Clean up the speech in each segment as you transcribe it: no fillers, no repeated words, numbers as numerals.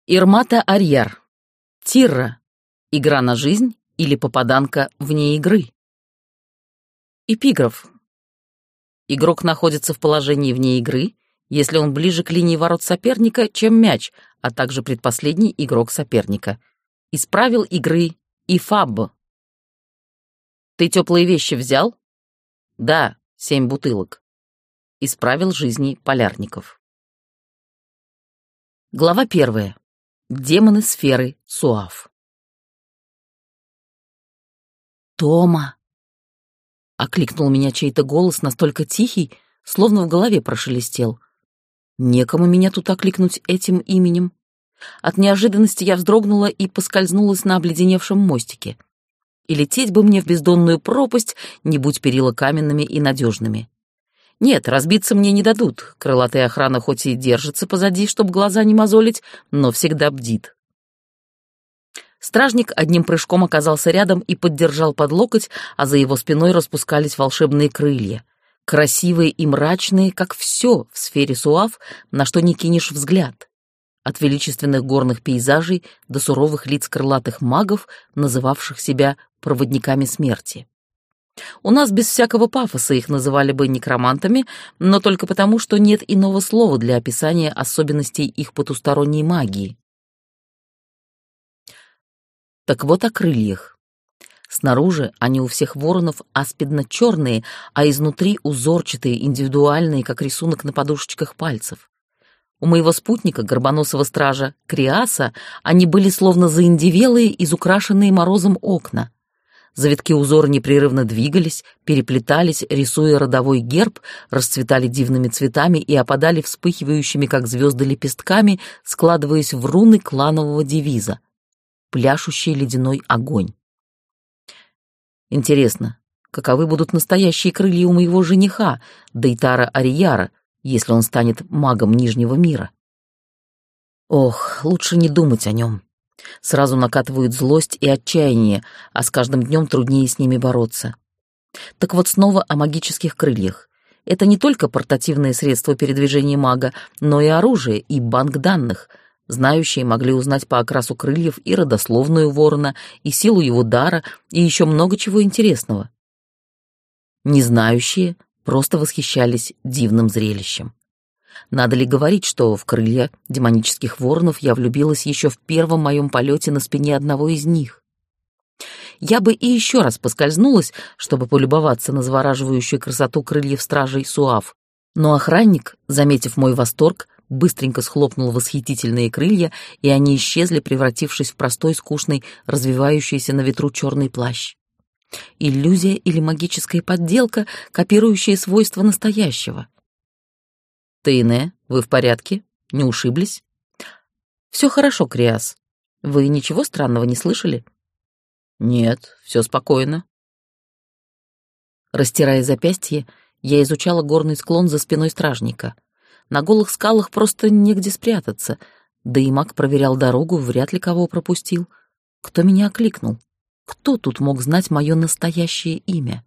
Ирмата Арьяр. Тирра. Игра на жизнь или попаданка вне игры. Эпиграф. Игрок находится в положении вне игры, если он ближе к линии ворот соперника, чем мяч, а также предпоследний игрок соперника. Из правил игры ИФАБ. Ты теплые вещи взял? Да, 7 бутылок. Из правил жизни полярников. Глава 1. Демоны сферы Суав. «Тома!» — окликнул меня чей-то голос, настолько тихий, словно в голове прошелестел. Некому меня тут окликнуть этим именем. От неожиданности я вздрогнула и поскользнулась на обледеневшем мостике. И лететь бы мне в бездонную пропасть, не будь перила каменными и надежными. Нет, разбиться мне не дадут. Крылатая охрана хоть и держится позади, чтобы глаза не мозолить, но всегда бдит. Стражник одним прыжком оказался рядом и поддержал под локоть, а за его спиной распускались волшебные крылья. Красивые и мрачные, как все в сфере Суав, на что ни кинешь взгляд. От величественных горных пейзажей до суровых лиц крылатых магов, называвших себя проводниками смерти. У нас без всякого пафоса их называли бы некромантами, но только потому, что нет иного слова для описания особенностей их потусторонней магии. Так вот о крыльях. Снаружи они у всех воронов аспидно-черные, а изнутри узорчатые, индивидуальные, как рисунок на подушечках пальцев. У моего спутника, горбоносого стража Криаса, они были словно заиндевелые, изукрашенные морозом окна. Завитки узора непрерывно двигались, переплетались, рисуя родовой герб, расцветали дивными цветами и опадали вспыхивающими, как звезды, лепестками, складываясь в руны кланового девиза — пляшущий ледяной огонь. Интересно, каковы будут настоящие крылья у моего жениха, Дейтара Арьяра, если он станет магом Нижнего мира? Ох, лучше не думать о нем. Сразу накатывают злость и отчаяние, а с каждым днем труднее с ними бороться. Так вот снова о магических крыльях. Это не только портативное средство передвижения мага, но и оружие, и банк данных. Знающие могли узнать по окрасу крыльев и родословную ворона, и силу его дара, и еще много чего интересного. Незнающие просто восхищались дивным зрелищем. Надо ли говорить, что в крылья демонических воронов я влюбилась еще в первом моем полете на спине одного из них? Я бы и еще раз поскользнулась, чтобы полюбоваться на завораживающую красоту крыльев стражей Суав, но охранник, заметив мой восторг, быстренько схлопнул восхитительные крылья, и они исчезли, превратившись в простой, скучный, развивающийся на ветру черный плащ. Иллюзия или магическая подделка, копирующая свойства настоящего. Тейне, вы в порядке? Не ушиблись? Все хорошо, Криас. Вы ничего странного не слышали? Нет, все спокойно. Растирая запястье, я изучала горный склон за спиной стражника. На голых скалах просто негде спрятаться, да и маг проверял дорогу, вряд ли кого пропустил. Кто меня окликнул? Кто тут мог знать мое настоящее имя?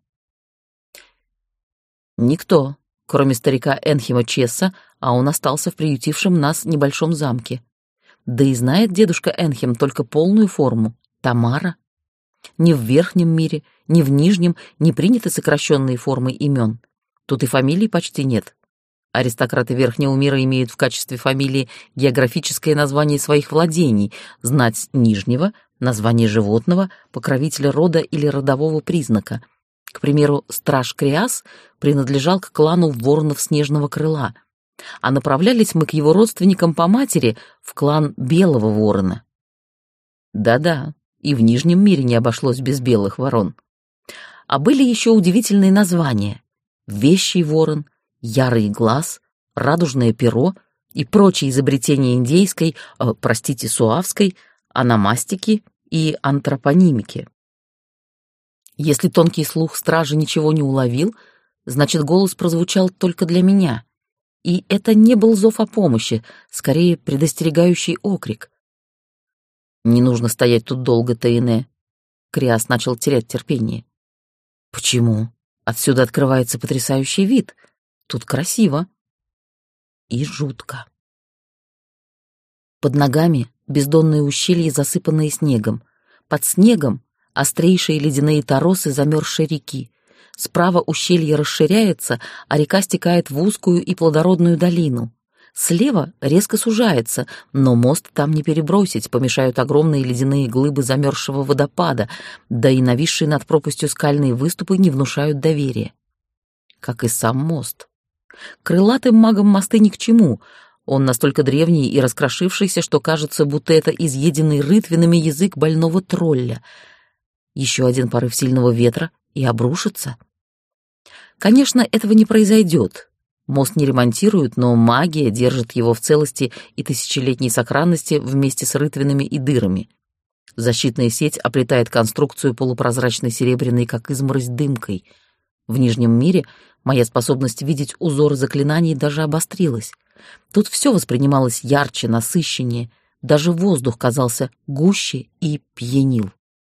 Никто, кроме старика Энхима Чесса, а он остался в приютившем нас небольшом замке. Да и знает дедушка Энхим только полную форму — Тамара. Ни в верхнем мире, ни в нижнем не приняты сокращенные формы имен. Тут и фамилий почти нет. Аристократы верхнего мира имеют в качестве фамилии географическое название своих владений, знать нижнего — название животного, покровителя рода или родового признака. К примеру, страж Криас принадлежал к клану воронов Снежного крыла, а направлялись мы к его родственникам по матери в клан Белого ворона. Да-да, и в Нижнем мире не обошлось без белых ворон. А были еще удивительные названия: Вещий ворон, Ярый глаз, Радужное перо и прочие изобретения индейской, суавской, ономастики и антропонимики. Если тонкий слух стражи ничего не уловил, значит, голос прозвучал только для меня. И это не был зов о помощи, скорее предостерегающий окрик. «Не нужно стоять тут долго, Тейне». Криас начал терять терпение. «Почему? Отсюда открывается потрясающий вид. Тут красиво. И жутко». Под ногами бездонные ущелья, засыпанные снегом. Под снегом острейшие ледяные торосы замерзшей реки. Справа ущелье расширяется, а река стекает в узкую и плодородную долину. Слева резко сужается, но мост там не перебросить, помешают огромные ледяные глыбы замерзшего водопада, да и нависшие над пропастью скальные выступы не внушают доверия. Как и сам мост. Крылатым магам мосты ни к чему. Он настолько древний и раскрошившийся, что кажется, будто это изъеденный рытвинами язык больного тролля. Еще один порыв сильного ветра и обрушится. Конечно, этого не произойдет. Мост не ремонтируют, но магия держит его в целости и тысячелетней сохранности вместе с рытвинами и дырами. Защитная сеть оплетает конструкцию полупрозрачной серебряной, как изморозь, дымкой. В Нижнем мире моя способность видеть узоры заклинаний даже обострилась. Тут все воспринималось ярче, насыщеннее, даже воздух казался гуще и пьянил.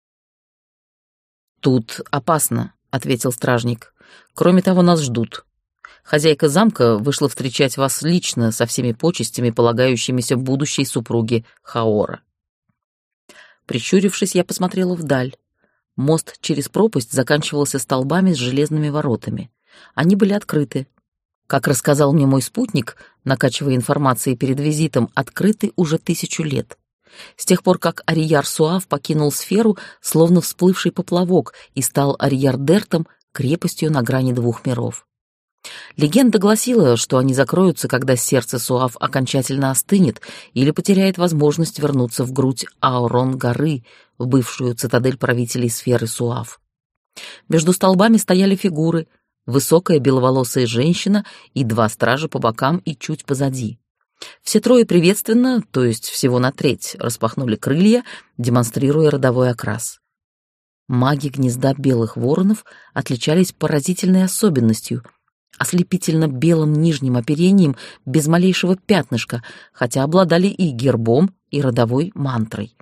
«Тут опасно», — ответил стражник. «Кроме того, нас ждут. Хозяйка замка вышла встречать вас лично со всеми почестями, полагающимися будущей супруге Хаора». Прищурившись, я посмотрела вдаль. Мост через пропасть заканчивался столбами с железными воротами. Они были открыты. Как рассказал мне мой спутник, накачивая информацией перед визитом, открыты уже 1000 лет. С тех пор, как Арияр-Суав покинул сферу, словно всплывший поплавок, и стал Арияр-Дертом, крепостью на грани 2 миров. Легенда гласила, что они закроются, когда сердце Суав окончательно остынет или потеряет возможность вернуться в грудь Аорон-горы, в бывшую цитадель правителей сферы Суав. Между столбами стояли фигуры: высокая беловолосая женщина и 2 стража по бокам и чуть позади. Все 3 приветственно, то есть всего на треть, распахнули крылья, демонстрируя родовой окрас. Маги гнезда белых воронов отличались поразительной особенностью — ослепительно белым нижним оперением без малейшего пятнышка, хотя обладали и гербом, и родовой мантрой.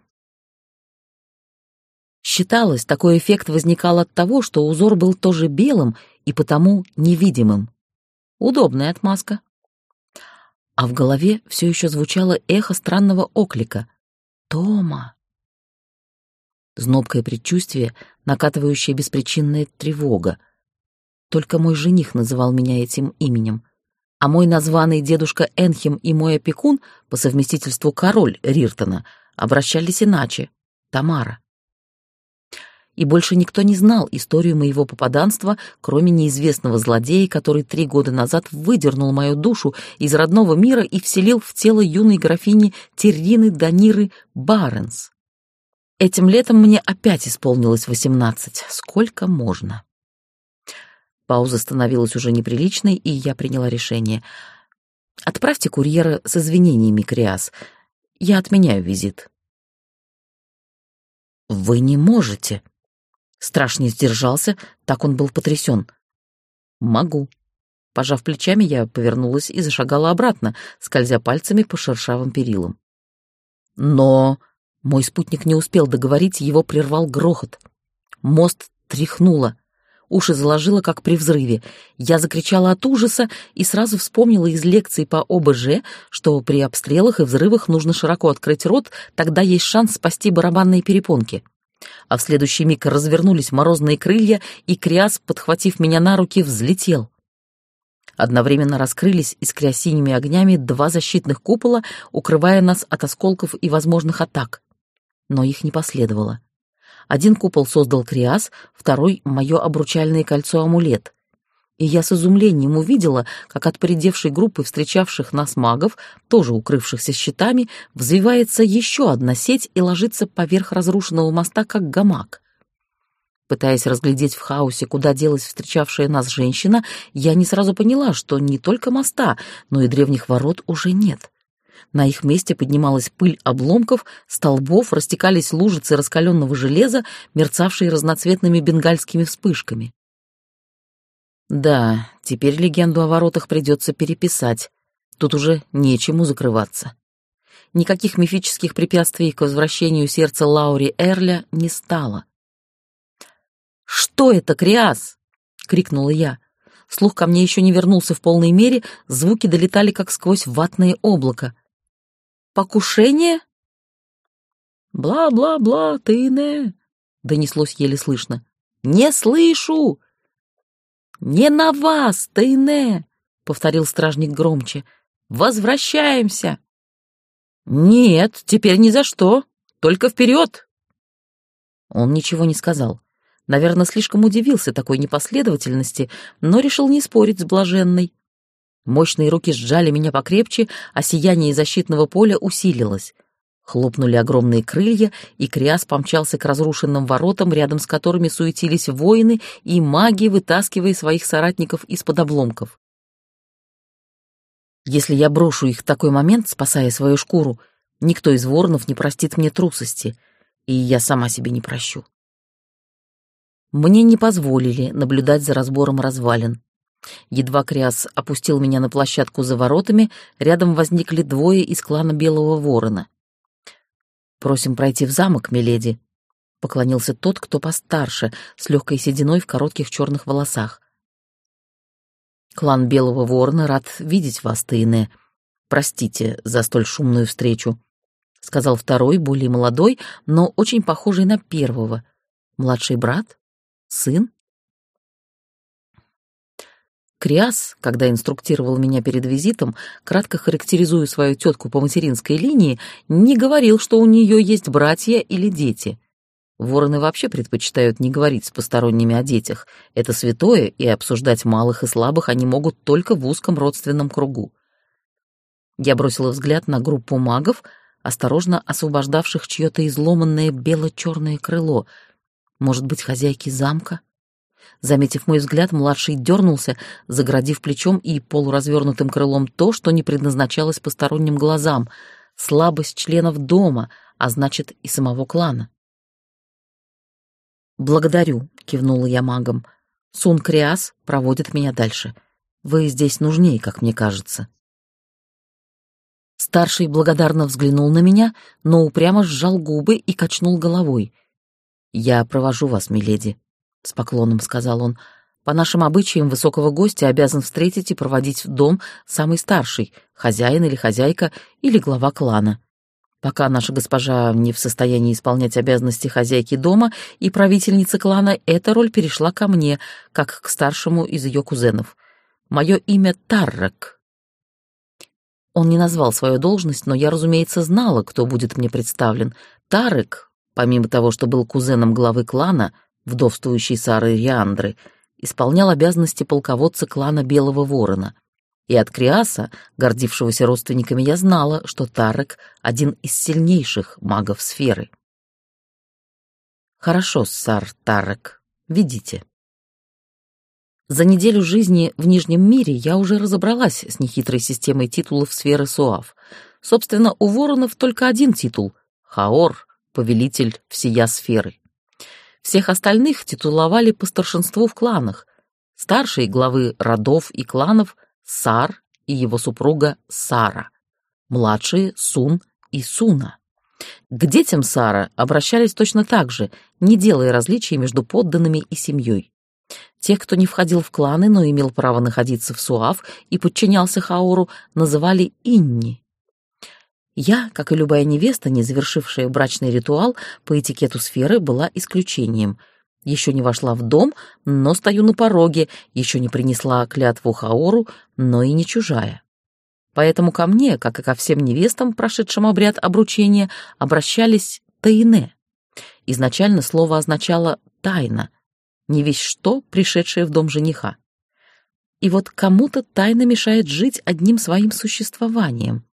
Считалось, такой эффект возникал от того, что узор был тоже белым и потому невидимым. Удобная отмазка. А в голове все еще звучало эхо странного оклика: «Тома!». Знобкое предчувствие, накатывающая беспричинная тревога. Только мой жених называл меня этим именем, а мой названный дедушка Энхим и мой опекун, по совместительству король Риртона, обращались иначе — Тамара. И больше никто не знал историю моего попаданства, кроме неизвестного злодея, который 3 года назад выдернул мою душу из родного мира и вселил в тело юной графини Террины Даниры Баренс. Этим летом мне опять исполнилось 18. Сколько можно? Пауза становилась уже неприличной, и я приняла решение. «Отправьте курьера с извинениями, Криас. Я отменяю визит». «Вы не можете». Страж не сдержался, так он был потрясен. «Могу». Пожав плечами, я повернулась и зашагала обратно, скользя пальцами по шершавым перилам. «Но...» Мой спутник не успел договорить, его прервал грохот. Мост тряхнуло. Уши заложило, как при взрыве. Я закричала от ужаса и сразу вспомнила из лекций по ОБЖ, что при обстрелах и взрывах нужно широко открыть рот, тогда есть шанс спасти барабанные перепонки. А в следующий миг развернулись морозные крылья, и Криас, подхватив меня на руки, взлетел. Одновременно раскрылись, искря синими огнями, 2 защитных купола, укрывая нас от осколков и возможных атак. Но их не последовало. Один купол создал Криас, второй — мое обручальное кольцо-амулет. И я с изумлением увидела, как от поредевшей группы встречавших нас магов, тоже укрывшихся щитами, взвивается еще одна сеть и ложится поверх разрушенного моста, как гамак. Пытаясь разглядеть в хаосе, куда делась встречавшая нас женщина, я не сразу поняла, что не только моста, но и древних ворот уже нет. На их месте поднималась пыль обломков, столбов, растекались лужицы раскаленного железа, мерцавшие разноцветными бенгальскими вспышками. Да, теперь легенду о воротах придется переписать. Тут уже нечему закрываться. Никаких мифических препятствий к возвращению сердца Лаури Эрля не стало. «Что это, Криас?» — крикнула я. Слух ко мне еще не вернулся в полной мере, звуки долетали как сквозь ватное облако. «Покушение?» «Бла-бла-бла, Тейне!» — донеслось еле слышно. «Не слышу!» «Не на вас, Тейне!» — повторил стражник громче. «Возвращаемся!» «Нет, теперь ни за что! Только вперед!» Он ничего не сказал. Наверное, слишком удивился такой непоследовательности, но решил не спорить с блаженной. Мощные руки сжали меня покрепче, а сияние защитного поля усилилось. Хлопнули огромные крылья, и Криас помчался к разрушенным воротам, рядом с которыми суетились воины и маги, вытаскивая своих соратников из-под обломков. Если я брошу их в такой момент, спасая свою шкуру, никто из воронов не простит мне трусости, и я сама себе не прощу. Мне не позволили наблюдать за разбором развалин. Едва Криас опустил меня на площадку за воротами, рядом возникли двое из клана Белого Ворона. «Просим пройти в замок, миледи», — поклонился тот, кто постарше, с легкой сединой в коротких черных волосах. «Клан Белого Ворона рад видеть вас, Тейне. Простите за столь шумную встречу», — сказал второй, более молодой, но очень похожий на первого. «Младший брат? Сын?» Криас, когда инструктировал меня перед визитом, кратко характеризуя свою тетку по материнской линии, не говорил, что у нее есть братья или дети. Вороны вообще предпочитают не говорить с посторонними о детях. Это святое, и обсуждать малых и слабых они могут только в узком родственном кругу. Я бросила взгляд на группу магов, осторожно освобождавших чье-то изломанное бело-черное крыло. Может быть, хозяйки замка? Заметив мой взгляд, младший дернулся, загородив плечом и полуразвернутым крылом то, что не предназначалось посторонним глазам — слабость членов дома, а значит, и самого клана. «Благодарю», — кивнула я магом. «Сун Криас проводит меня дальше. Вы здесь нужнее, как мне кажется». Старший благодарно взглянул на меня, но упрямо сжал губы и качнул головой. «Я провожу вас, миледи», — с поклоном сказал он. «По нашим обычаям высокого гостя обязан встретить и проводить в дом самый старший, хозяин или хозяйка, или глава клана. Пока наша госпожа не в состоянии исполнять обязанности хозяйки дома и правительницы клана, эта роль перешла ко мне, как к старшему из ее кузенов. Мое имя Таррак». Он не назвал свою должность, но я, разумеется, знала, кто будет мне представлен. Таррак, помимо того, что был кузеном главы клана, вдовствующей Сары Риандры, исполнял обязанности полководца клана Белого Ворона. И от Криаса, гордившегося родственниками, я знала, что Таррак — один из сильнейших магов сферы. «Хорошо, сар Таррак, ведите». За неделю жизни в Нижнем мире я уже разобралась с нехитрой системой титулов сферы Суав. Собственно, у воронов только один титул — Хаор, повелитель всея сферы. Всех остальных титуловали по старшинству в кланах. Старшие главы родов и кланов — Сар и его супруга Сара, младшие — Сун и Суна. К детям Сара обращались точно так же, не делая различий между подданными и семьей. Тех, кто не входил в кланы, но имел право находиться в Суав и подчинялся Хаору, называли Инни. Я, как и любая невеста, не завершившая брачный ритуал, по этикету сферы была исключением. Еще не вошла в дом, но стою на пороге, еще не принесла клятву Хаору, но и не чужая. Поэтому ко мне, как и ко всем невестам, прошедшим обряд обручения, обращались Тейне. Изначально слово означало «тайна», не весть что, пришедшее в дом жениха. И вот кому-то тайна мешает жить одним своим существованием.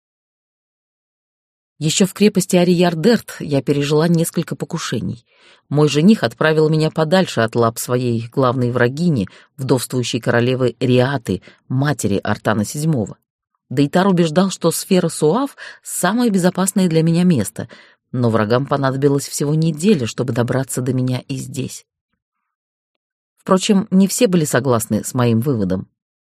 Еще в крепости Арияр-Дерт я пережила несколько покушений. Мой жених отправил меня подальше от лап своей главной врагини, вдовствующей королевы Риаты, матери Артана VII. Дейтар убеждал, что сфера Суав — самое безопасное для меня место, но врагам понадобилось всего неделя, чтобы добраться до меня и здесь. Впрочем, не все были согласны с моим выводом.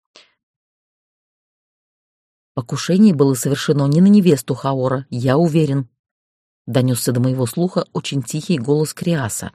Покушение было совершено не на невесту Хаора, я уверен. Донесся до моего слуха очень тихий голос Криаса.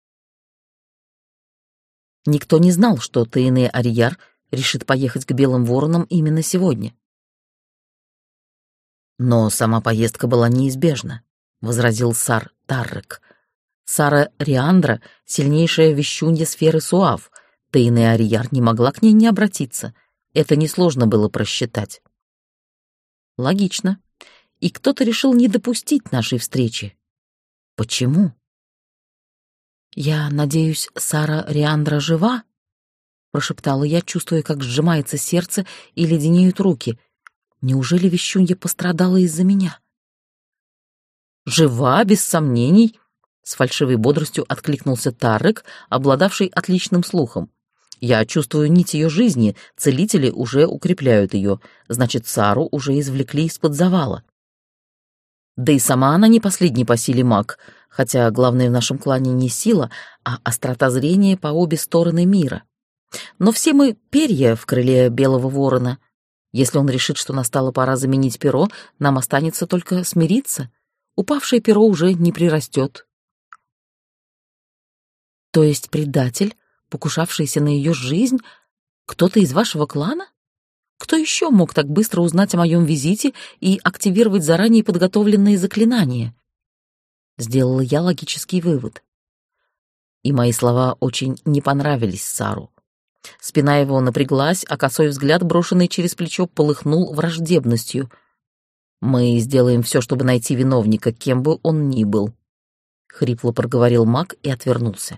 Никто не знал, что Тейне Арияр решит поехать к Белым Воронам именно сегодня. Но сама поездка была неизбежна. возразил Сар Таррек. «Сара Риандра — сильнейшая вещунья сферы Суав. Тейне Арияр не могла к ней не обратиться. Это несложно было просчитать». «Логично. И кто-то решил не допустить нашей встречи. Почему?» «Я надеюсь, Сара Риандра жива?» — прошептала я, чувствуя, как сжимается сердце и леденеют руки. «Неужели вещунья пострадала из-за меня?» «Жива, без сомнений», — с фальшивой бодростью откликнулся Таррек, обладавший отличным слухом. «Я чувствую нить ее жизни, целители уже укрепляют ее, значит, Сару уже извлекли из-под завала. Да и сама она не последний по силе маг, хотя главное в нашем клане не сила, а острота зрения по обе стороны мира. Но все мы перья в крыле белого ворона. Если он решит, что настала пора заменить перо, нам останется только смириться. Упавшее перо уже не прирастет». «То есть предатель, покушавшийся на ее жизнь, кто-то из вашего клана? Кто еще мог так быстро узнать о моем визите и активировать заранее подготовленные заклинания?» Сделала я логический вывод. И мои слова очень не понравились Сару. Спина его напряглась, а косой взгляд, брошенный через плечо, полыхнул враждебностью. «Мы сделаем все, чтобы найти виновника, кем бы он ни был», — хрипло проговорил маг и отвернулся.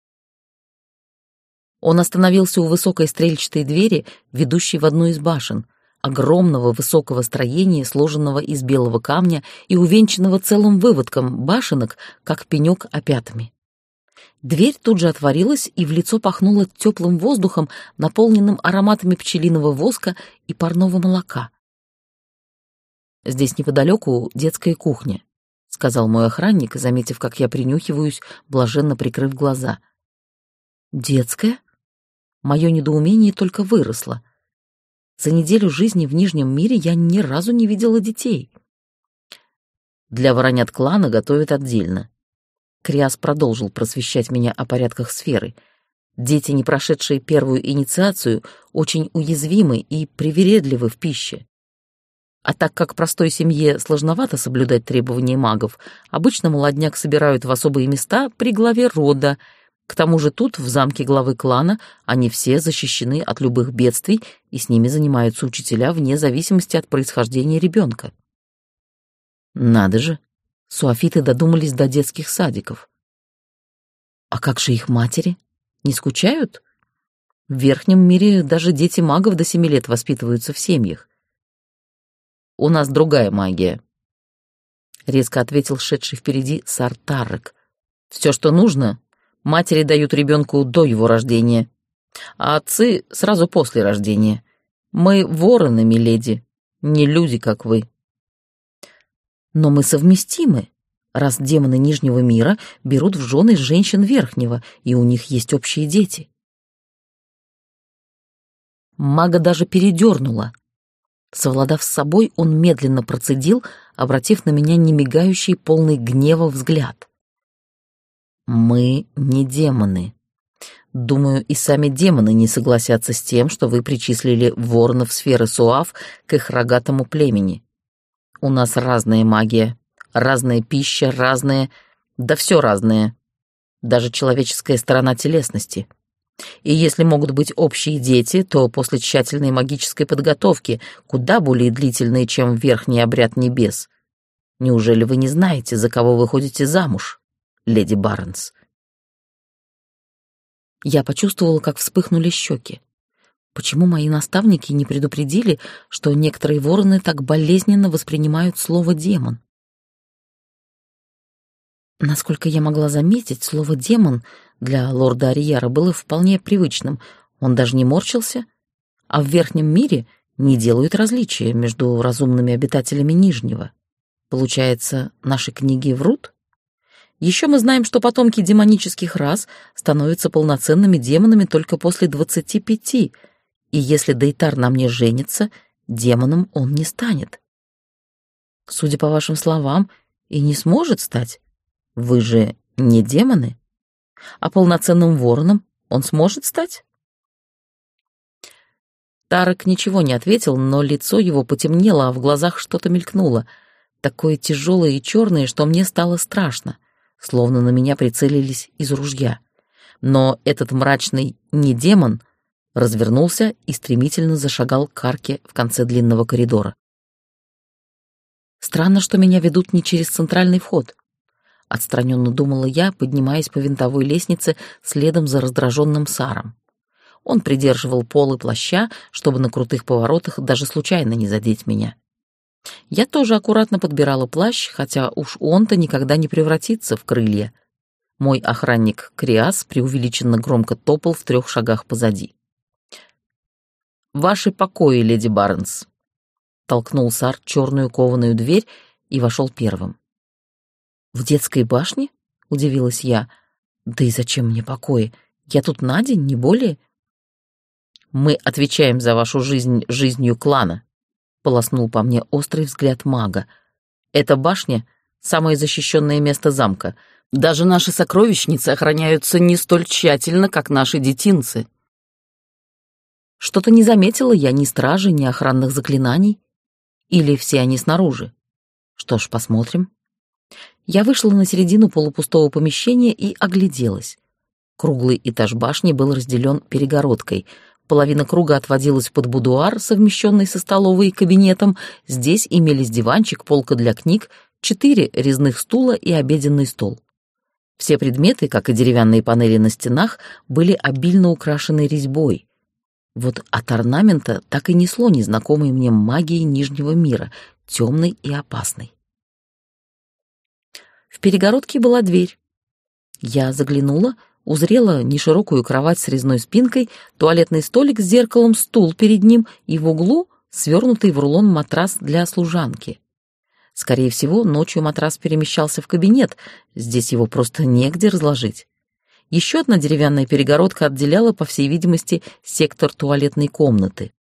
Он остановился у высокой стрельчатой двери, ведущей в одну из башен, огромного высокого строения, сложенного из белого камня и увенчанного целым выводком башенок, как пенек опятами. Дверь тут же отворилась, и в лицо пахнуло теплым воздухом, наполненным ароматами пчелиного воска и парного молока. «Здесь неподалеку детская кухня», — сказал мой охранник, заметив, как я принюхиваюсь, блаженно прикрыв глаза. «Детская?» Мое недоумение только выросло. За неделю жизни в Нижнем мире я ни разу не видела детей. «Для воронят клана готовят отдельно». Криас продолжил просвещать меня о порядках сферы. «Дети, не прошедшие первую инициацию, очень уязвимы и привередливы в пище. А так как простой семье сложновато соблюдать требования магов, обычно молодняк собирают в особые места при главе рода. К тому же тут, в замке главы клана, они все защищены от любых бедствий, и с ними занимаются учителя вне зависимости от происхождения ребенка». Надо же, суафиты додумались до детских садиков. А как же их матери? Не скучают? В верхнем мире даже дети магов до 7 лет воспитываются в семьях. «У нас другая магия», — резко ответил шедший впереди Сар Таррек. «Все, что нужно, матери дают ребенку до его рождения, а отцы сразу после рождения. Мы вороны, миледи, не люди, как вы». «Но мы совместимы, раз демоны Нижнего мира берут в жены женщин Верхнего, и у них есть общие дети». Мага даже передернула. Совладав с собой, он медленно процедил, обратив на меня немигающий, полный гнева взгляд. «Мы не демоны. Думаю, и сами демоны не согласятся с тем, что вы причислили воронов сферы Суав к их рогатому племени. У нас разная магия, разная пища, разное... Да все разное. Даже человеческая сторона телесности. И если могут быть общие дети, то после тщательной магической подготовки, куда более длительной, чем верхний обряд небес. Неужели вы не знаете, за кого вы ходите замуж, леди Барнс?» Я почувствовала, как вспыхнули щеки. Почему мои наставники не предупредили, что некоторые вороны так болезненно воспринимают слово «демон»? Насколько я могла заметить, слово «демон» для лорда Арияра было вполне привычным. Он даже не морщился, а в верхнем мире не делают различия между разумными обитателями Нижнего. Получается, наши книги врут? Еще мы знаем, что потомки демонических рас становятся полноценными демонами только после 25, и если Дейтар на мне женится, демоном он не станет. Судя по вашим словам, и не сможет стать. Вы же не демоны? А полноценным вороном он сможет стать? Тарек ничего не ответил, но лицо его потемнело, а в глазах что-то мелькнуло. такое тяжелое и черное, что мне стало страшно, словно на меня прицелились из ружья. Но этот мрачный не демон развернулся и стремительно зашагал к арке в конце длинного коридора. Странно, что меня ведут не через центральный вход. Отстраненно думала я, поднимаясь по винтовой лестнице следом за раздраженным Саром. Он придерживал полы плаща, чтобы на крутых поворотах даже случайно не задеть меня. Я тоже аккуратно подбирала плащ, хотя уж он-то никогда не превратится в крылья. Мой охранник Криас преувеличенно громко топал в 3 шагах позади. «Ваши покои, леди Барнс», — толкнул Сар черную кованую дверь и вошел первым. «В детской башне?» — удивилась я. «Да и зачем мне покои? Я тут на день, не более». «Мы отвечаем за вашу жизнь жизнью клана», — полоснул по мне острый взгляд мага. «Эта башня — самое защищенное место замка. Даже наши сокровищницы охраняются не столь тщательно, как наши детинцы». Что-то не заметила я ни стражи, ни охранных заклинаний. Или все они снаружи? Что ж, посмотрим. Я вышла на середину полупустого помещения и огляделась. Круглый этаж башни был разделен перегородкой. Половина круга отводилась под будуар, совмещенный со столовой и кабинетом. Здесь имелись диванчик, полка для книг, 4 резных стула и обеденный стол. Все предметы, как и деревянные панели на стенах, были обильно украшены резьбой. Вот от орнамента так и несло незнакомой мне магией Нижнего мира, темной и опасной. В перегородке была дверь. Я заглянула, узрела неширокую кровать с резной спинкой, туалетный столик с зеркалом, стул перед ним и в углу свернутый в рулон матрас для служанки. Скорее всего, ночью матрас перемещался в кабинет, здесь его просто негде разложить. Еще одна деревянная перегородка отделяла, по всей видимости, сектор туалетной комнаты.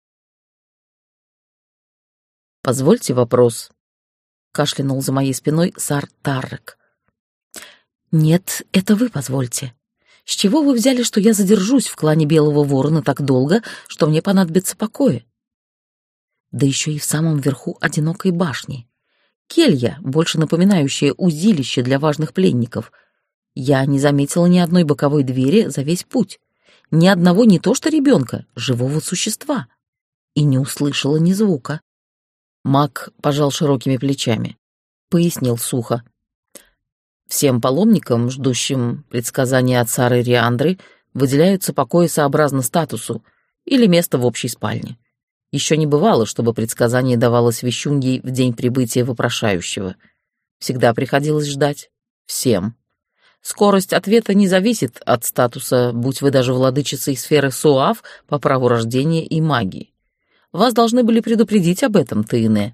«Позвольте вопрос», — кашлянул за моей спиной Сар Таррек. «Нет, это вы позвольте. С чего вы взяли, что я задержусь в клане Белого Ворона так долго, что мне понадобится покоя? Да еще и в самом верху одинокой башни. Келья, больше напоминающая узилище для важных пленников. Я не заметила ни одной боковой двери за весь путь, ни одного не то что ребенка, живого существа, и не услышала ни звука». Маг пожал широкими плечами, пояснил сухо. «Всем паломникам, ждущим предсказания от Сары Риандры, выделяются покои сообразно статусу или место в общей спальне. Еще не бывало, чтобы предсказание давалось вещуньей в день прибытия вопрошающего. Всегда приходилось ждать. Всем. Скорость ответа не зависит от статуса, будь вы даже владычицей сферы Суав по праву рождения и магии. Вас должны были предупредить об этом, Тыне».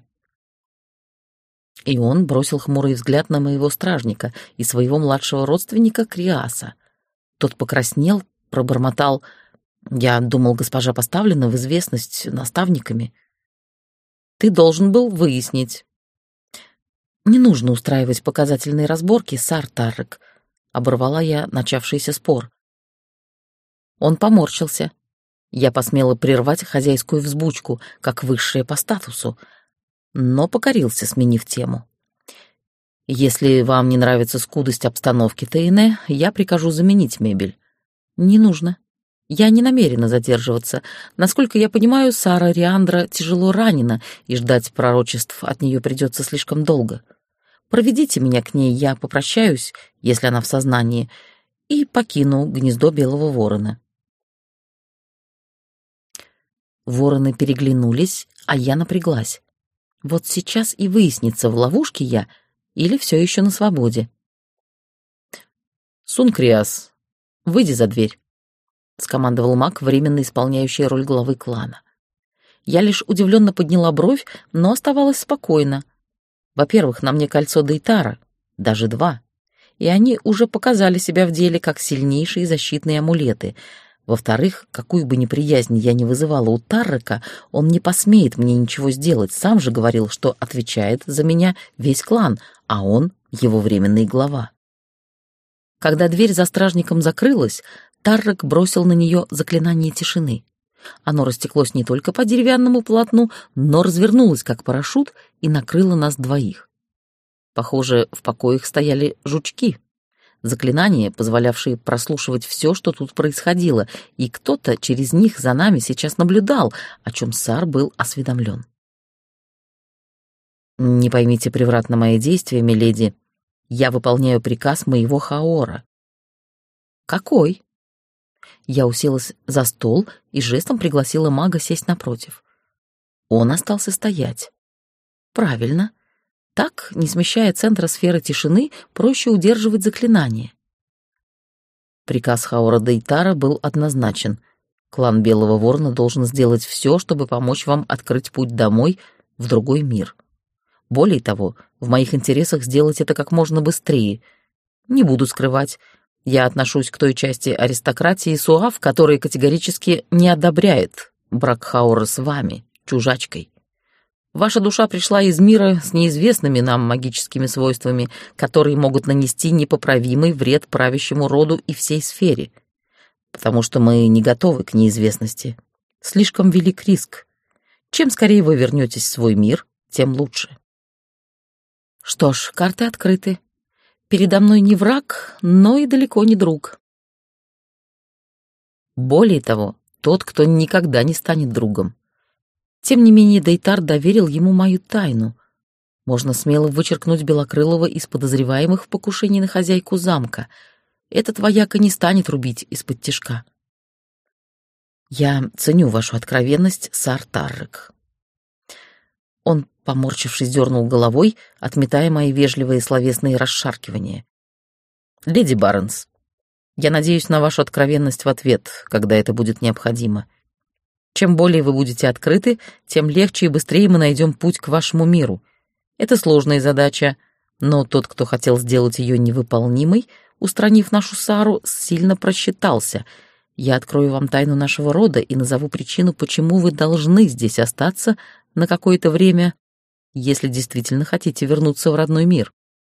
И он бросил хмурый взгляд на моего стражника и своего младшего родственника Криаса. Тот покраснел, пробормотал: «Я думал, госпожа поставлена в известность наставниками». «Ты должен был выяснить». «Не нужно устраивать показательные разборки, Сар Таррек», — оборвала я начавшийся спор. Он поморщился. Я посмела прервать хозяйскую взбучку, как высшая по статусу, но покорился, сменив тему. «Если вам не нравится скудость обстановки, Тейне, я прикажу заменить мебель». «Не нужно. Я не намерена задерживаться. Насколько я понимаю, Сара Риандра тяжело ранена, и ждать пророчеств от нее придется слишком долго. Проведите меня к ней, я попрощаюсь, если она в сознании, и покину гнездо Белого Ворона». Вороны переглянулись, а я напряглась. Вот сейчас и выяснится, в ловушке я или все еще на свободе. «Сункриас, выйди за дверь», — скомандовал маг, временно исполняющий роль главы клана. Я лишь удивленно подняла бровь, но оставалась спокойна. Во-первых, на мне кольцо Дейтара, даже 2, и они уже показали себя в деле как сильнейшие защитные амулеты. Во-вторых, какую бы неприязнь я ни вызывала у Таррека, он не посмеет мне ничего сделать, сам же говорил, что отвечает за меня весь клан, а он его временный глава. Когда дверь за стражником закрылась, Таррек бросил на нее заклинание тишины. Оно растеклось не только по деревянному полотну, но развернулось как парашют и накрыло нас двоих. Похоже, в покоях стояли жучки. Заклинания, позволявшие прослушивать все, что тут происходило, и кто-то через них за нами сейчас наблюдал, о чем Сар был осведомлен. «Не поймите превратно мои действия, миледи. Я выполняю приказ моего Хаора». «Какой?» Я уселась за стол и жестом пригласила мага сесть напротив. Он остался стоять. «Правильно. Так, не смещая центра сферы тишины, проще удерживать заклинание». Приказ Хаора Дейтара был однозначен. Клан Белого Ворона должен сделать все, чтобы помочь вам открыть путь домой, в другой мир. Более того, в моих интересах сделать это как можно быстрее. Не буду скрывать, я отношусь к той части аристократии Суав, которая категорически не одобряет брак Хаора с вами, чужачкой. Ваша душа пришла из мира с неизвестными нам магическими свойствами, которые могут нанести непоправимый вред правящему роду и всей сфере. Потому что мы не готовы к неизвестности. Слишком велик риск. Чем скорее вы вернетесь в свой мир, тем лучше. Что ж, карты открыты. Передо мной не враг, но и далеко не друг. Более того, тот, кто никогда не станет другом. Тем не менее, Дейтар доверил ему мою тайну. Можно смело вычеркнуть Белокрылова из подозреваемых в покушении на хозяйку замка. Этот вояка не станет рубить из-под тишка. Я ценю вашу откровенность, Сар Таррек. Он, поморщившись, дернул головой, отметая мои вежливые словесные расшаркивания. «Леди Барнс, я надеюсь на вашу откровенность в ответ, когда это будет необходимо. Чем более вы будете открыты, тем легче и быстрее мы найдем путь к вашему миру. Это сложная задача, но тот, кто хотел сделать ее невыполнимой, устранив нашу Сару, сильно просчитался. Я открою вам тайну нашего рода и назову причину, почему вы должны здесь остаться на какое-то время, если действительно хотите вернуться в родной мир».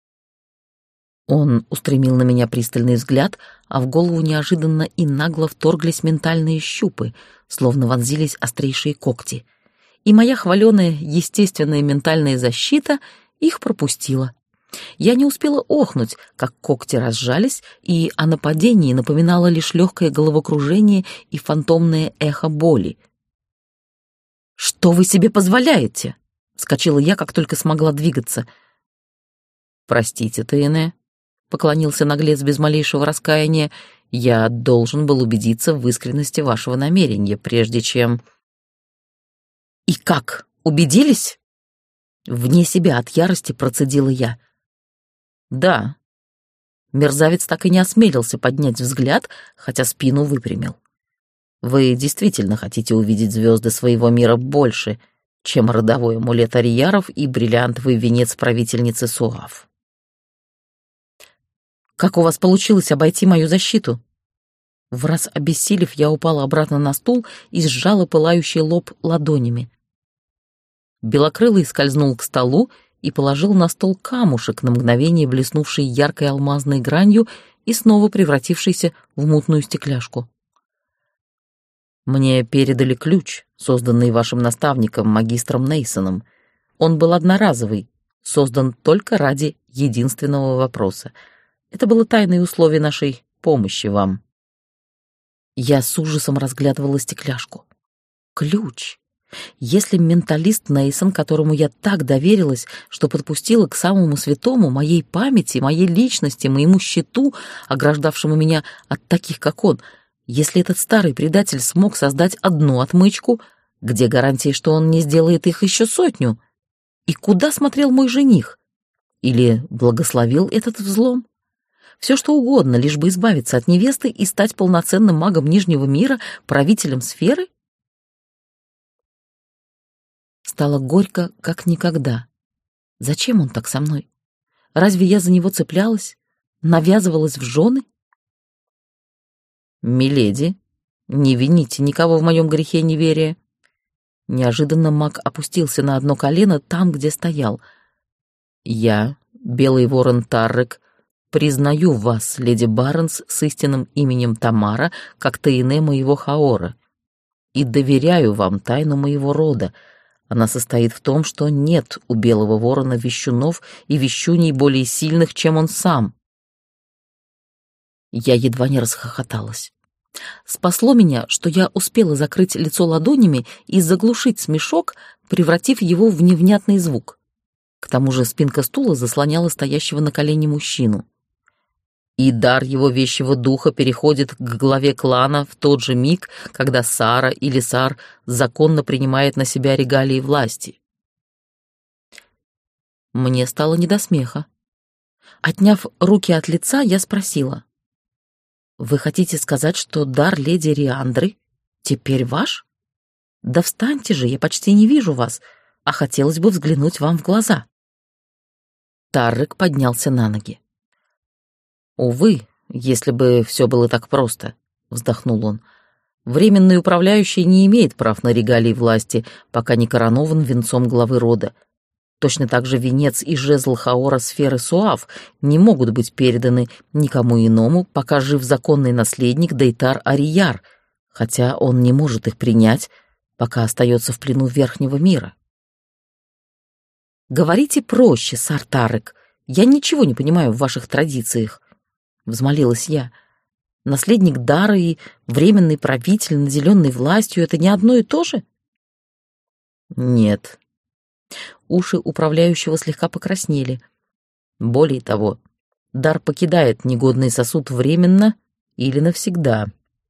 Он устремил на меня пристальный взгляд, а в голову неожиданно и нагло вторглись ментальные щупы, словно вонзились острейшие когти. И моя хваленая естественная ментальная защита их пропустила. Я не успела охнуть, как когти разжались, и о нападении напоминало лишь легкое головокружение и фантомное эхо боли. «Что вы себе позволяете?» — вскочила я, как только смогла двигаться. «Простите, Тейне», — поклонился наглец без малейшего раскаяния, — «я должен был убедиться в искренности вашего намерения, прежде чем...» «И как? Убедились?» Вне себя от ярости процедила я. «Да». Мерзавец так и не осмелился поднять взгляд, хотя спину выпрямил. «Вы действительно хотите увидеть звезды своего мира больше, чем родовой амулет Арияров и бриллиантовый венец правительницы Суав». «Как у вас получилось обойти мою защиту?» Враз обессилев, я упала обратно на стул и сжала пылающий лоб ладонями. Белокрылый скользнул к столу и положил на стол камушек, на мгновение блеснувший яркой алмазной гранью и снова превратившийся в мутную стекляшку. «Мне передали ключ, созданный вашим наставником, магистром Нейсоном. Он был одноразовый, создан только ради единственного вопроса. Это было тайное условие нашей помощи вам». Я с ужасом разглядывала стекляшку. Ключ. Если менталист Нейсон, которому я так доверилась, что подпустила к самому святому, моей памяти, моей личности, моему щиту, ограждавшему меня от таких, как он, если этот старый предатель смог создать одну отмычку, где гарантия, что он не сделает их еще 100? И куда смотрел мой жених? Или благословил этот взлом? Все что угодно, лишь бы избавиться от невесты и стать полноценным магом Нижнего мира, правителем сферы? Стало горько, как никогда. Зачем он так со мной? Разве я за него цеплялась? Навязывалась в жены? «Миледи, не вините никого в моем грехе неверия». Неожиданно маг опустился на одно колено там, где стоял. «Я, Белый Ворон Таррек, признаю вас, леди Барнс, с истинным именем Тамара, как Тейне моего Хаора, и доверяю вам тайну моего рода, Она состоит в том, что нет у Белого Ворона вещунов и вещуней более сильных, чем он сам. Я едва не расхохоталась. Спасло меня, что я успела закрыть лицо ладонями и заглушить смешок, превратив его в невнятный звук. К тому же спинка стула заслоняла стоящего на колене мужчину. И дар его вещего духа переходит к главе клана в тот же миг, когда Сара или Сар законно принимает на себя регалии власти. Мне стало не до смеха. Отняв руки от лица, я спросила: «Вы хотите сказать, что дар леди Риандры теперь ваш? Да встаньте же, я почти не вижу вас, а хотелось бы взглянуть вам в глаза». Таррек поднялся на ноги. «Увы, если бы все было так просто», — вздохнул он. «Временный управляющий не имеет прав на регалии власти, пока не коронован венцом главы рода. Точно так же венец и жезл Хаора сферы Суав не могут быть переданы никому иному, пока жив законный наследник Дейтар Арияр, хотя он не может их принять, пока остается в плену Верхнего мира». «Говорите проще, сар Таррек, я ничего не понимаю в ваших традициях», — взмолилась я. «Наследник дара и временный правитель, наделенный властью — это не одно и то же?» «Нет». Уши управляющего слегка покраснели. «Более того, дар покидает негодный сосуд временно или навсегда».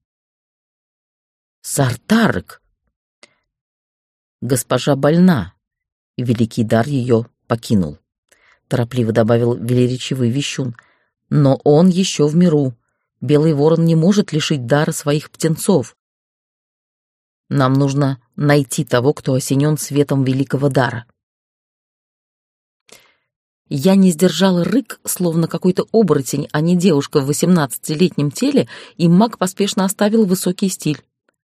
«Сар Таррек!» «Госпожа больна, и великий дар ее покинул», — торопливо добавил велеречивый вещун. «Но он еще в миру. Белый ворон не может лишить дара своих птенцов. Нам нужно найти того, кто осенен светом великого дара». Я не сдержала рык, словно какой-то оборотень, а не девушка в 18-летнем теле, и маг поспешно оставил высокий стиль.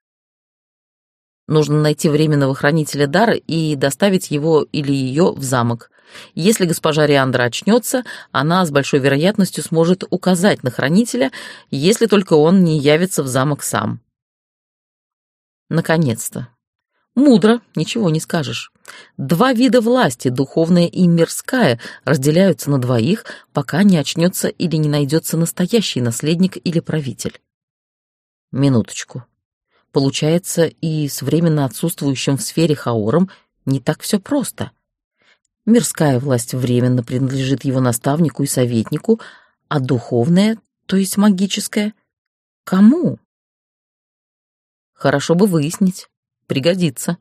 Нужно найти временного хранителя дара и доставить его или ее в замок. Если госпожа Риандра очнется, она с большой вероятностью сможет указать на хранителя, если только он не явится в замок сам. Наконец-то. Мудро, ничего не скажешь. Два вида власти, духовная и мирская, разделяются на двоих, пока не очнется или не найдется настоящий наследник или правитель. Минуточку. Получается, и с временно отсутствующим в сфере Хаором не так все просто. Мирская власть временно принадлежит его наставнику и советнику, а духовная, то есть магическая, кому? Хорошо бы выяснить. Пригодится.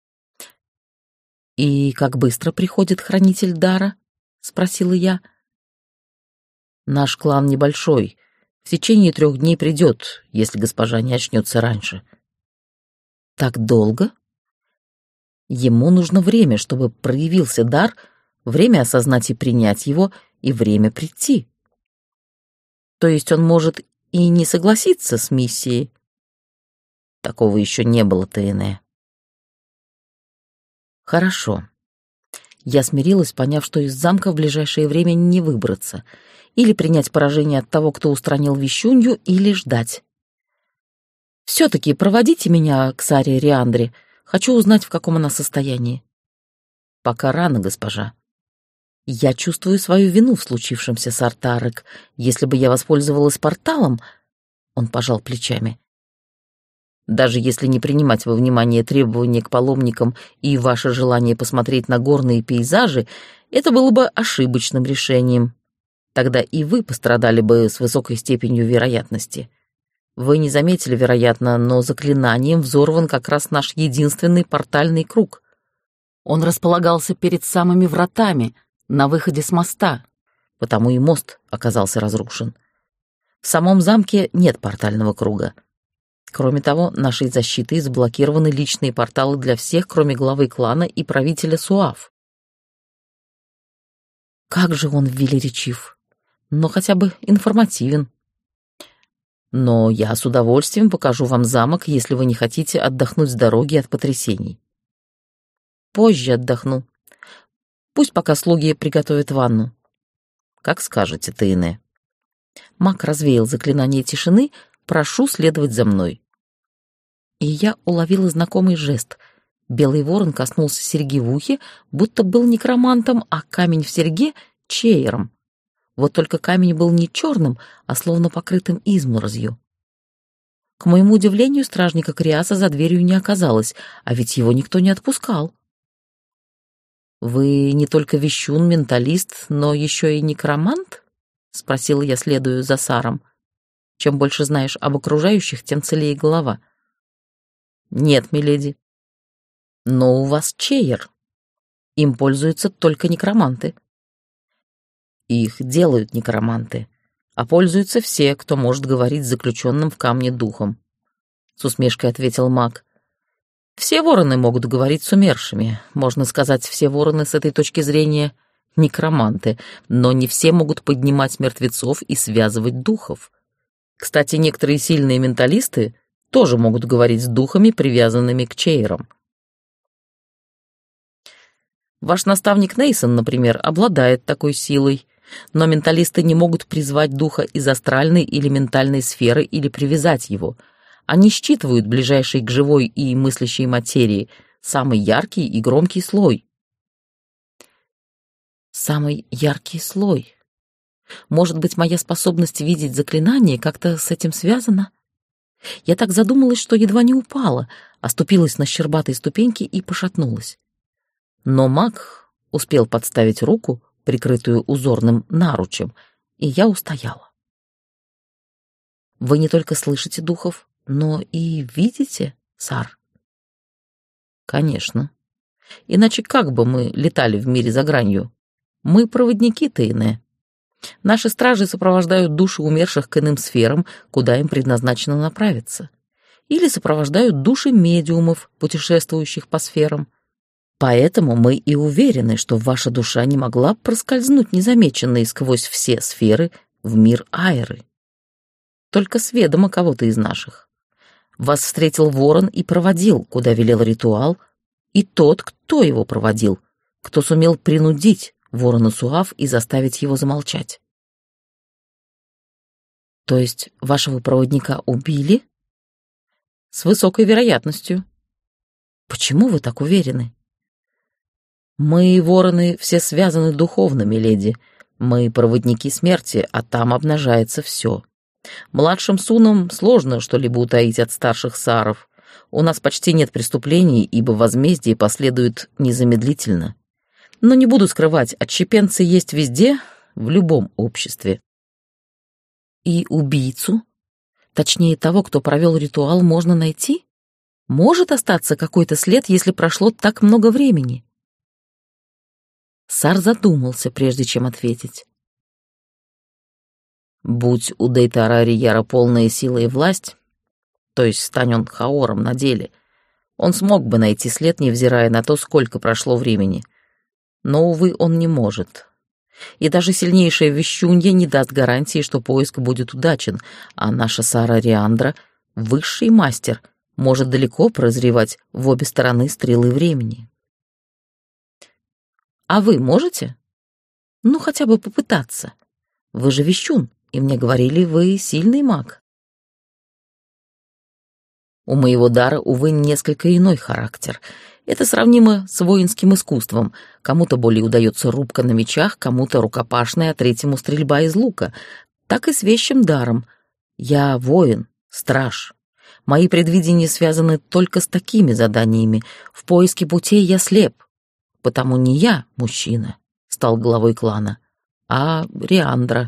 «И как быстро приходит хранитель дара?» — спросила я. «Наш клан небольшой. В течение 3 дней придет, если госпожа не очнется раньше». «Так долго?» «Ему нужно время, чтобы проявился дар, время осознать и принять его, и время прийти. То есть он может и не согласиться с миссией?» «Такого еще не было, Тейне». «Хорошо». Я смирилась, поняв, что из замка в ближайшее время не выбраться. Или принять поражение от того, кто устранил вещунью, или ждать. «Все-таки проводите меня к Саре Риандре. Хочу узнать, в каком она состоянии». «Пока рано, госпожа». «Я чувствую свою вину в случившемся, сар Таррек. Если бы я воспользовалась порталом...» Он пожал плечами. «Даже если не принимать во внимание требования к паломникам и ваше желание посмотреть на горные пейзажи, это было бы ошибочным решением. Тогда и вы пострадали бы с высокой степенью вероятности. Вы не заметили, вероятно, но заклинанием взорван как раз наш единственный портальный круг. Он располагался перед самыми вратами, на выходе с моста, потому и мост оказался разрушен. В самом замке нет портального круга. Кроме того, нашей защитой заблокированы личные порталы для всех, кроме главы клана и правителя Суав». Как же он велеречив, но хотя бы информативен. «Но я с удовольствием покажу вам замок, если вы не хотите отдохнуть с дороги от потрясений». «Позже отдохну. Пусть пока слуги приготовят ванну». «Как скажете, Тейне». Маг развеял заклинание тишины. «Прошу следовать за мной». И я уловила знакомый жест. Белый ворон коснулся серьги в ухе, будто был некромантом, а камень в серьге — чеером. Вот только камень был не черным, а словно покрытым изморозью. К моему удивлению, стражника Криаса за дверью не оказалось, а ведь его никто не отпускал. «Вы не только вещун, менталист, но еще и некромант?» — спросила я, следуя за Саром. «Чем больше знаешь об окружающих, тем целее голова». «Нет, миледи. Но у вас чеер. Им пользуются только некроманты». «Их делают некроманты, а пользуются все, кто может говорить с заключенным в камне духом», — с усмешкой ответил маг. «Все вороны могут говорить с умершими. Можно сказать, все вороны с этой точки зрения — некроманты, но не все могут поднимать мертвецов и связывать духов. Кстати, некоторые сильные менталисты тоже могут говорить с духами, привязанными к чейрам. Ваш наставник Нейсон, например, обладает такой силой, но менталисты не могут призвать духа из астральной или ментальной сферы или привязать его. Они считывают ближайший к живой и мыслящей материи самый яркий и громкий слой. Самый яркий слой. Может быть, моя способность видеть заклинания как-то с этим связана? Я так задумалась, что едва не упала, оступилась на щербатой ступеньке и пошатнулась. Но маг успел подставить руку, прикрытую узорным наручем, и я устояла. Вы не только слышите духов, но и видите, Сар? Конечно. Иначе как бы мы летали в мире за гранью? Мы проводники Тейне. Наши стражи сопровождают души умерших к иным сферам, куда им предназначено направиться. Или сопровождают души медиумов, путешествующих по сферам. Поэтому мы и уверены, что ваша душа не могла проскользнуть незамеченной сквозь все сферы в мир Айры. Только с ведома кого-то из наших. Вас встретил ворон и проводил, куда велел ритуал, и тот, кто его проводил, кто сумел принудить ворона Суав и заставить его замолчать. То есть вашего проводника убили? С высокой вероятностью. Почему вы так уверены? Мы, вороны, все связаны духовно, миледи. Мы проводники смерти, а там обнажается все. Младшим сунам сложно что-либо утаить от старших саров. У нас почти нет преступлений, ибо возмездие последует незамедлительно. Но не буду скрывать, отщепенцы есть везде, в любом обществе. И убийцу, точнее того, кто провел ритуал, можно найти? Может остаться какой-то след, если прошло так много времени? Сар задумался, прежде чем ответить. Будь у Дейтара Арияра полная сила и власть, то есть стань он Хаором на деле, он смог бы найти след, невзирая на то, сколько прошло времени. Но, увы, он не может. И даже сильнейшая вещунья не даст гарантии, что поиск будет удачен, а наша Сара Риандра, высший мастер, может далеко прозревать в обе стороны стрелы времени. А вы можете? Ну, хотя бы попытаться. Вы же вещун, и мне говорили, вы сильный маг. У моего дара, увы, несколько иной характер. Это сравнимо с воинским искусством. Кому-то более удается рубка на мечах, кому-то рукопашная, а третьему стрельба из лука. Так и с вещим даром. Я воин, страж. Мои предвидения связаны только с такими заданиями. В поиске путей я слеп. Потому не я, мужчина, стал главой клана, а Риандра.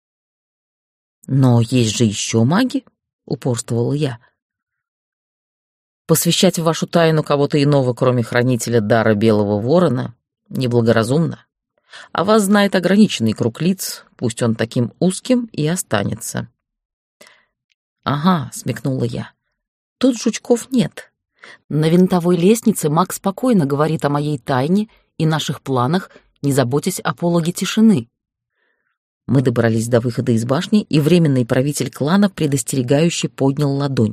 Но есть же еще маги, упорствовала я. Посвящать в вашу тайну кого-то иного, кроме хранителя дара Белого Ворона, неблагоразумно. А вас знает ограниченный круг лиц, пусть он таким узким и останется. Ага, смекнула я. Тут жучков нет. На винтовой лестнице маг спокойно говорит о моей тайне и наших планах, не заботясь о пологе тишины. Мы добрались до выхода из башни, и временный правитель клана предостерегающе поднял ладонь.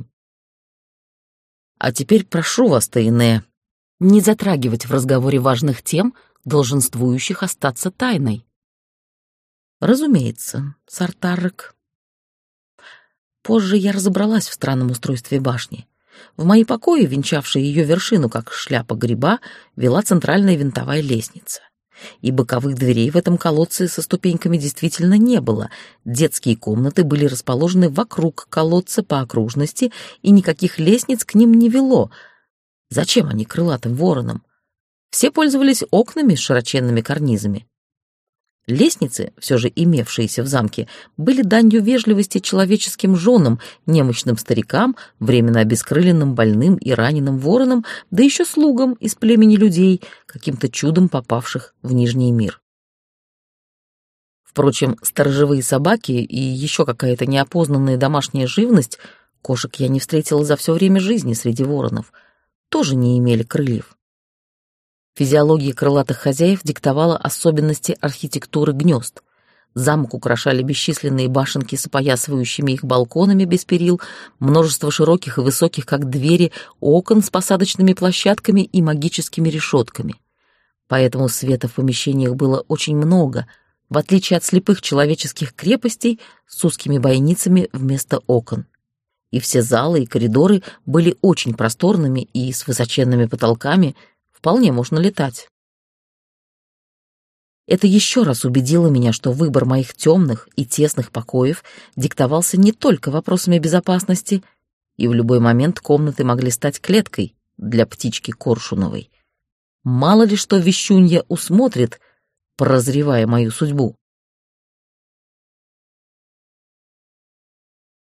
А теперь прошу вас, Тейне, не затрагивать в разговоре важных тем, долженствующих остаться тайной. Разумеется, Сартаррек. Позже я разобралась в странном устройстве башни. В мои покои, венчавшие ее вершину, как шляпа гриба, вела центральная винтовая лестница. И боковых дверей в этом колодце со ступеньками действительно не было. Детские комнаты были расположены вокруг колодца по окружности, и никаких лестниц к ним не вело. Зачем они крылатым воронам? Все пользовались окнами с широченными карнизами. Лестницы, все же имевшиеся в замке, были данью вежливости человеческим женам, немощным старикам, временно обескрыленным больным и раненым воронам, да еще слугам из племени людей, каким-то чудом попавших в Нижний мир. Впрочем, сторожевые собаки и еще какая-то неопознанная домашняя живность, кошек я не встретила за все время жизни среди воронов, тоже не имели крыльев. Физиология крылатых хозяев диктовала особенности архитектуры гнезд. Замок украшали бесчисленные башенки с опоясывающими их балконами без перил, множество широких и высоких, как двери, окон с посадочными площадками и магическими решетками. Поэтому света в помещениях было очень много, в отличие от слепых человеческих крепостей с узкими бойницами вместо окон. И все залы и коридоры были очень просторными и с высоченными потолками. Вполне можно летать. Это еще раз убедило меня, что выбор моих темных и тесных покоев диктовался не только вопросами безопасности, и в любой момент комнаты могли стать клеткой для птички Коршуновой. Мало ли что вещунья усмотрит, прозревая мою судьбу.